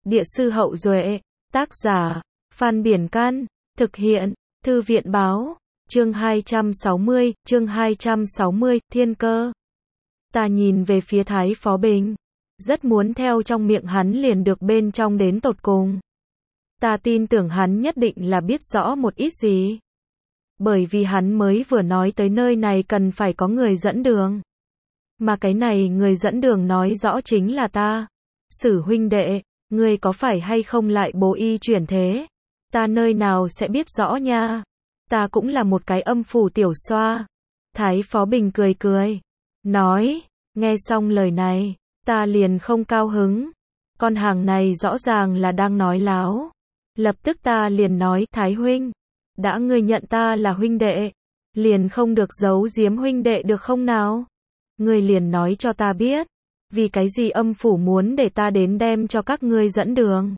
Địa sư Hậu Duệ, tác giả, Phan Biển Căn, thực hiện, Thư viện Báo, chương 260, Thiên Cơ. Ta nhìn về phía Thái Phó Bình, rất muốn theo trong miệng hắn liền được bên trong đến tột cùng. Ta tin tưởng hắn nhất định là biết rõ một ít gì. Bởi vì hắn mới vừa nói tới nơi này cần phải có người dẫn đường. Mà cái này người dẫn đường nói rõ chính là ta. Sử huynh đệ, ngươi có phải hay không lại bố y chuyển thế? Ta nơi nào sẽ biết rõ nha. Ta cũng là một cái âm phủ tiểu xoa. Thái Phó Bình cười cười. Nói, nghe xong lời này, ta liền không cao hứng. Con hàng này rõ ràng là đang nói láo. Lập tức ta liền nói, Thái huynh, đã ngươi nhận ta là huynh đệ, liền không được giấu giếm huynh đệ được không nào? Ngươi liền nói cho ta biết, vì cái gì âm phủ muốn để ta đến đem cho các ngươi dẫn đường?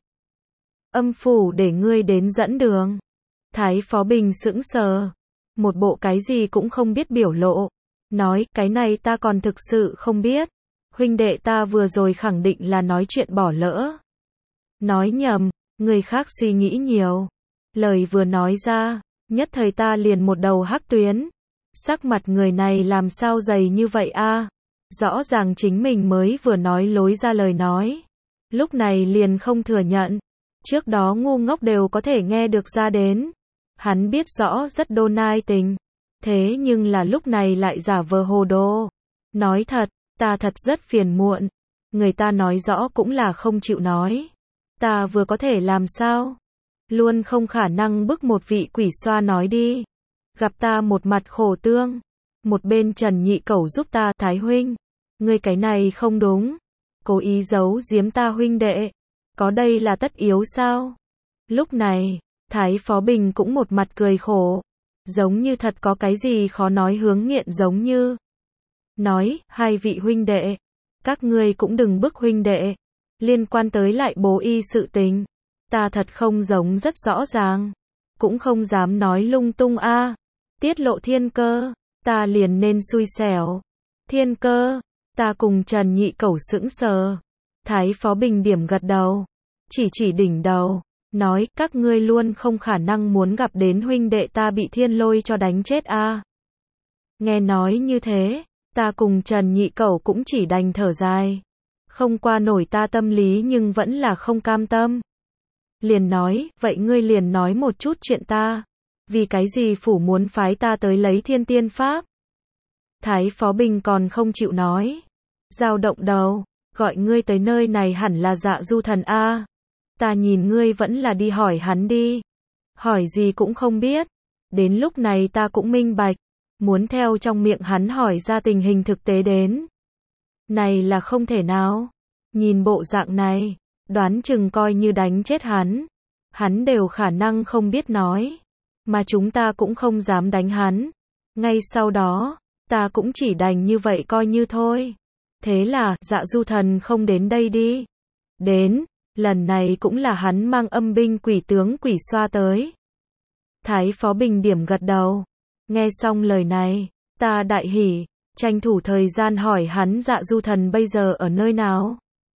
Âm phủ để ngươi đến dẫn đường? Thái Phó Bình sững sờ, một bộ cái gì cũng không biết biểu lộ, nói, cái này ta còn thực sự không biết. Huynh đệ ta vừa rồi khẳng định là nói chuyện bỏ lỡ. Nói nhầm, người khác suy nghĩ nhiều. Lời vừa nói ra, nhất thời ta liền một đầu hắc tuyến. Sắc mặt người này làm sao dày như vậy a? Rõ ràng chính mình mới vừa nói lối ra lời nói. Lúc này liền không thừa nhận. Trước đó ngu ngốc đều có thể nghe được ra đến. Hắn biết rõ rất đô nai tình. Thế nhưng là lúc này lại giả vờ hồ đồ. Nói thật, ta thật rất phiền muộn. Người ta nói rõ cũng là không chịu nói. Ta vừa có thể làm sao? Luôn không khả năng bức một vị quỷ xoa nói đi. Gặp ta một mặt khổ tương. Một bên Trần Nhị Cẩu giúp ta, Thái huynh. Ngươi cái này không đúng. Cố ý giấu giếm ta huynh đệ. Có đây là tất yếu sao? Lúc này, Thái Phó Bình cũng một mặt cười khổ. Giống như thật có cái gì khó nói hướng nghiện giống như. Nói, hai vị huynh đệ. Các ngươi cũng đừng bức huynh đệ. Liên quan tới lại bố y sự tình. Ta thật không giống rất rõ ràng. Cũng không dám nói lung tung a. Tiết lộ thiên cơ. Ta liền nên xui xẻo. Thiên cơ. Ta cùng Trần Nhị Cẩu sững sờ. Thái Phó Bình điểm gật đầu. Chỉ đỉnh đầu. Nói, các ngươi luôn không khả năng muốn gặp đến huynh đệ ta bị thiên lôi cho đánh chết a. Nghe nói như thế, ta cùng Trần Nhị Cẩu cũng chỉ đành thở dài. Không qua nổi ta tâm lý nhưng vẫn là không cam tâm. Liền nói, vậy ngươi liền nói một chút chuyện ta. Vì cái gì phủ muốn phái ta tới lấy thiên tiên pháp? Thái Phó Bình còn không chịu nói. Dao động đầu, gọi ngươi tới nơi này hẳn là Dạ Du Thần a. Ta nhìn ngươi vẫn là đi hỏi hắn đi. Hỏi gì cũng không biết. Đến lúc này ta cũng minh bạch. Muốn theo trong miệng hắn hỏi ra tình hình thực tế đến. Này là không thể nào. Nhìn bộ dạng này, đoán chừng coi như đánh chết hắn. Hắn đều khả năng không biết nói. Mà chúng ta cũng không dám đánh hắn. Ngay sau đó, ta cũng chỉ đành như vậy coi như thôi. Thế là, Dạ Du Thần không đến đây đi. Đến, lần này cũng là hắn mang âm binh quỷ tướng quỷ xoa tới. Thái Phó Bình điểm gật đầu. Nghe xong lời này, ta đại hỉ, tranh thủ thời gian hỏi hắn Dạ Du Thần bây giờ ở nơi nào.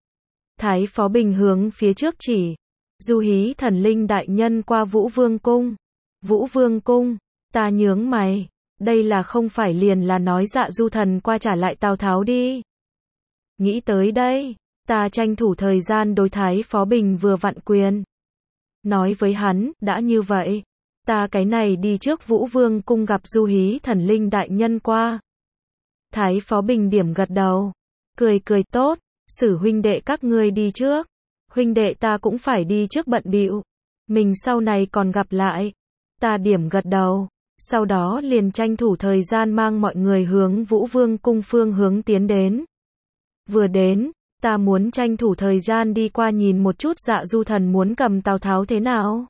Thái Phó Bình hướng phía trước chỉ. Du Hí Thần Linh đại nhân qua Vũ Vương Cung. Vũ Vương Cung, ta nhướng mày. Đây là không phải liền là nói Dạ Du Thần qua trả lại Tào Tháo đi. Nghĩ tới đây, ta tranh thủ thời gian đối Thái Phó Bình vừa vặn quyền. Nói với hắn, đã như vậy. Ta cái này đi trước Vũ Vương Cung gặp Du Hí Thần Linh đại nhân qua. Thái Phó Bình điểm gật đầu. Cười cười tốt, Sử huynh đệ các ngươi đi trước. Huynh đệ ta cũng phải đi trước bận bịu. Mình sau này còn gặp lại. Ta điểm gật đầu. Sau đó liền tranh thủ thời gian mang mọi người hướng Vũ Vương Cung phương hướng tiến đến. Vừa đến, ta muốn tranh thủ thời gian đi qua nhìn một chút Dạ Du Thần muốn cầm Tào Tháo thế nào.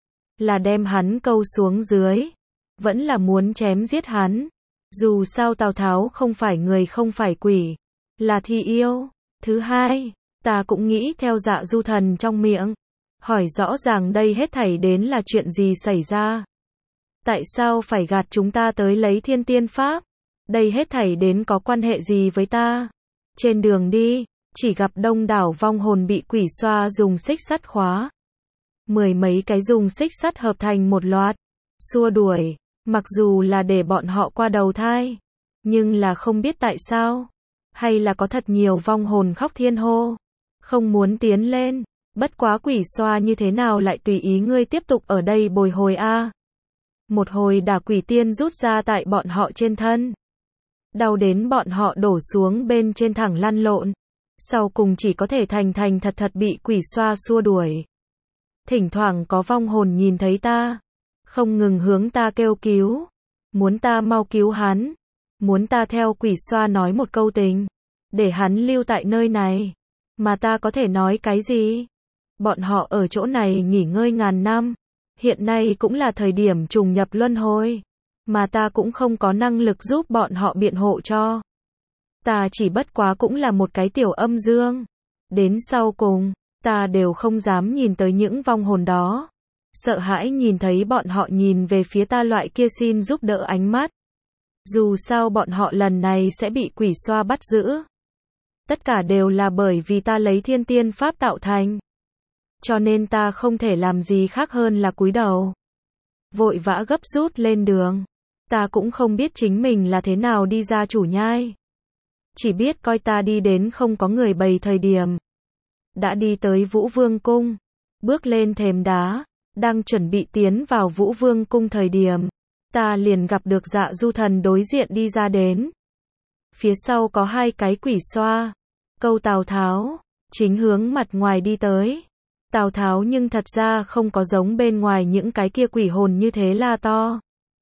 Là đem hắn câu xuống dưới. Vẫn là muốn chém giết hắn. Dù sao Tào Tháo không phải người không phải quỷ. Là thi yêu. Thứ hai, ta cũng nghĩ theo Dạ Du Thần trong miệng. Hỏi rõ ràng đây hết thảy đến là chuyện gì xảy ra. Tại sao phải gạt chúng ta tới lấy thiên tiên pháp? Đây hết thảy đến có quan hệ gì với ta? Trên đường đi, chỉ gặp đông đảo vong hồn bị quỷ xoa dùng xích sắt khóa. Mười mấy cái dùng xích sắt hợp thành một loạt, xua đuổi, mặc dù là để bọn họ qua đầu thai, nhưng là không biết tại sao, hay là có thật nhiều vong hồn khóc thiên hô, không muốn tiến lên, bất quá quỷ xoa như thế nào lại tùy ý ngươi tiếp tục ở đây bồi hồi a. Một hồi đả quỷ tiên rút ra tại bọn họ trên thân. Đau đến bọn họ đổ xuống bên trên thẳng lăn lộn. Sau cùng chỉ có thể thành thành thật thật bị quỷ xoa xua đuổi. Thỉnh thoảng có vong hồn nhìn thấy ta, không ngừng hướng ta kêu cứu, muốn ta mau cứu hắn, muốn ta theo quỷ xoa nói một câu tình, để hắn lưu tại nơi này. Mà ta có thể nói cái gì? Bọn họ ở chỗ này nghỉ ngơi ngàn năm, hiện nay cũng là thời điểm trùng nhập luân hồi, mà ta cũng không có năng lực giúp bọn họ biện hộ cho. Ta chỉ bất quá cũng là một cái tiểu âm dương. Đến sau cùng, ta đều không dám nhìn tới những vong hồn đó. Sợ hãi nhìn thấy bọn họ nhìn về phía ta loại kia xin giúp đỡ ánh mắt. Dù sao bọn họ lần này sẽ bị quỷ xoa bắt giữ. Tất cả đều là bởi vì ta lấy thiên tiên pháp tạo thành. Cho nên ta không thể làm gì khác hơn là cúi đầu. Vội vã gấp rút lên đường. Ta cũng không biết chính mình là thế nào đi ra chủ nhai. Chỉ biết coi ta đi đến không có người bày thời điểm. Đã đi tới Vũ Vương Cung. Bước lên thềm đá. Đang chuẩn bị tiến vào Vũ Vương Cung thời điểm. Ta liền gặp được Dạ Du Thần đối diện đi ra đến. Phía sau có hai cái quỷ xoa. Câu Tào Tháo. Chính hướng mặt ngoài đi tới. Tào Tháo nhưng thật ra không có giống bên ngoài những cái kia quỷ hồn như thế la to.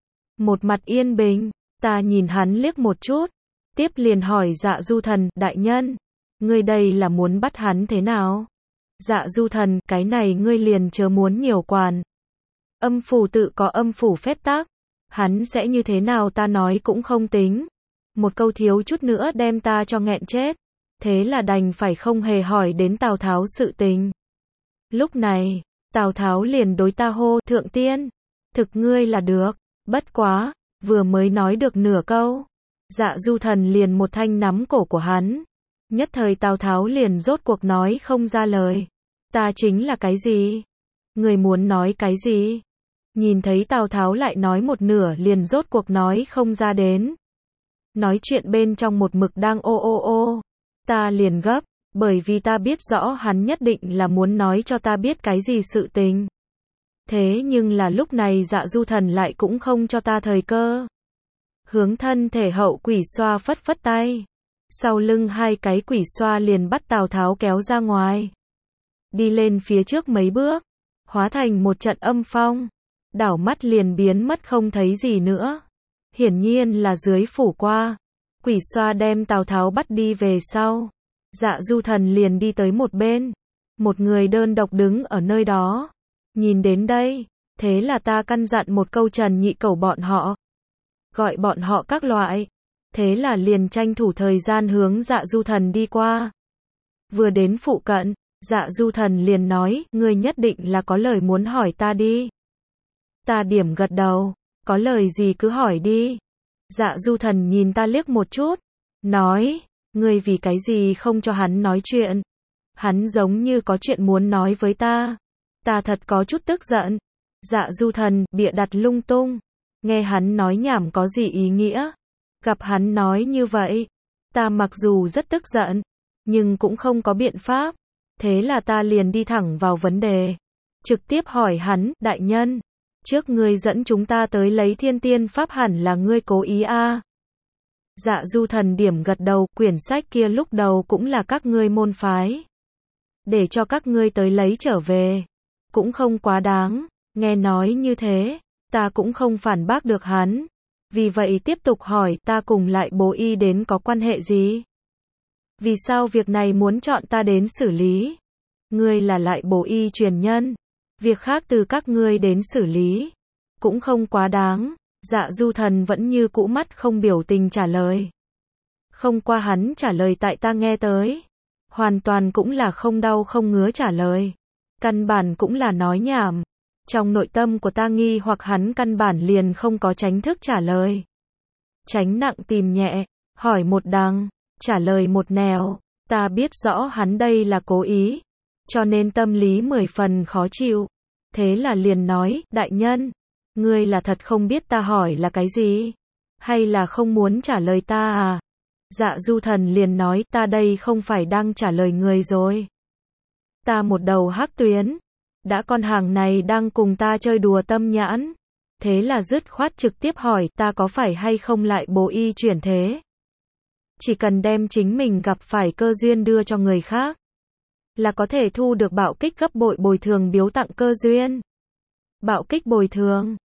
Một mặt yên bình. Ta nhìn hắn liếc một chút. Tiếp liền hỏi Dạ Du Thần, đại nhân, ngươi đây là muốn bắt hắn thế nào? Dạ Du Thần, cái này ngươi liền chớ muốn nhiều quản. Âm phủ tự có âm phủ phép tắc, hắn sẽ như thế nào ta nói cũng không tính. Một câu thiếu chút nữa đem ta cho nghẹn chết, thế là đành phải không hề hỏi đến Tào Tháo sự tình. Lúc này, Tào Tháo liền đối ta hô, thượng tiên, thực ngươi là được, bất quá, vừa mới nói được nửa câu. Dạ Du Thần liền một thanh nắm cổ của hắn. Nhất thời Tào Tháo liền rốt cuộc nói không ra lời. Ta chính là cái gì? Người muốn nói cái gì? Nhìn thấy Tào Tháo lại nói một nửa liền rốt cuộc nói không ra đến. Nói chuyện bên trong một mực đang ô ô ô. Ta liền gấp, bởi vì ta biết rõ hắn nhất định là muốn nói cho ta biết cái gì sự tình. Thế nhưng là lúc này Dạ Du Thần lại cũng không cho ta thời cơ. Hướng thân thể hậu quỷ xoa phất phất tay. Sau lưng hai cái quỷ xoa liền bắt Tào Tháo kéo ra ngoài. Đi lên phía trước mấy bước. Hóa thành một trận âm phong. Đảo mắt liền biến mất không thấy gì nữa. Hiển nhiên là dưới phủ qua. Quỷ xoa đem Tào Tháo bắt đi về sau. Dạ Du Thần liền đi tới một bên. Một người đơn độc đứng ở nơi đó. Nhìn đến đây. Thế là ta căn dặn một câu Trần Nhị Cẩu bọn họ. Gọi bọn họ các loại. Thế là liền tranh thủ thời gian hướng Dạ Du Thần đi qua. Vừa đến phụ cận, Dạ Du Thần liền nói, ngươi nhất định là có lời muốn hỏi ta đi. Ta điểm gật đầu, có lời gì cứ hỏi đi. Dạ Du Thần nhìn ta liếc một chút, nói, ngươi vì cái gì không cho hắn nói chuyện. Hắn giống như có chuyện muốn nói với ta. Ta thật có chút tức giận. Dạ Du Thần, bịa đặt lung tung. Nghe hắn nói nhảm có gì ý nghĩa. Gặp hắn nói như vậy, ta mặc dù rất tức giận, nhưng cũng không có biện pháp. Thế là ta liền đi thẳng vào vấn đề. Trực tiếp hỏi hắn, đại nhân, trước ngươi dẫn chúng ta tới lấy thiên tiên pháp hẳn là ngươi cố ý a? Dạ Du Thần điểm gật đầu, quyển sách kia lúc đầu cũng là các ngươi môn phái. Để cho các ngươi tới lấy trở về. Cũng không quá đáng, nghe nói như thế. Ta cũng không phản bác được hắn. Vì vậy tiếp tục hỏi ta cùng lại bố y đến có quan hệ gì? Vì sao việc này muốn chọn ta đến xử lý? Ngươi là lại bố y truyền nhân. Việc khác từ các ngươi đến xử lý. Cũng không quá đáng. Dạ Du Thần vẫn như cũ mắt không biểu tình trả lời. Không qua hắn trả lời tại ta nghe tới. Hoàn toàn cũng là không đau không ngứa trả lời. Căn bản cũng là nói nhảm. Trong nội tâm của ta nghi hoặc hắn căn bản liền không có tránh thức trả lời. Tránh nặng tìm nhẹ, hỏi một đằng, trả lời một nẻo. Ta biết rõ hắn đây là cố ý, cho nên tâm lý 10 phần khó chịu. Thế là liền nói, đại nhân, ngươi là thật không biết ta hỏi là cái gì? Hay là không muốn trả lời ta à? Dạ du thần liền nói, ta đây không phải đang trả lời người rồi. Ta một đầu hắc tuyến, đã con hàng này đang cùng ta chơi đùa tâm nhãn. Thế là dứt khoát trực tiếp hỏi, ta có phải hay không lại bồ y chuyển thế? Chỉ cần đem chính mình gặp phải cơ duyên đưa cho người khác, là có thể thu được bạo kích gấp bội bồi thường biếu tặng cơ duyên. Bạo kích bồi thường.